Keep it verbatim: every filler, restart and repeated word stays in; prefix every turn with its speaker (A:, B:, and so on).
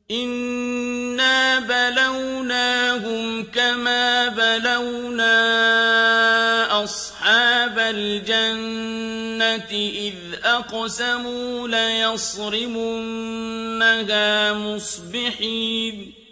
A: إِنَّا بَلَوْنَاهُمْ كَمَا بَلَوْنَا أَصْحَابَ الْجَنَّةِ إِذْ أَقْسَمُوا لَيَصْرِمُنَّهَا مُصْبِحِينَ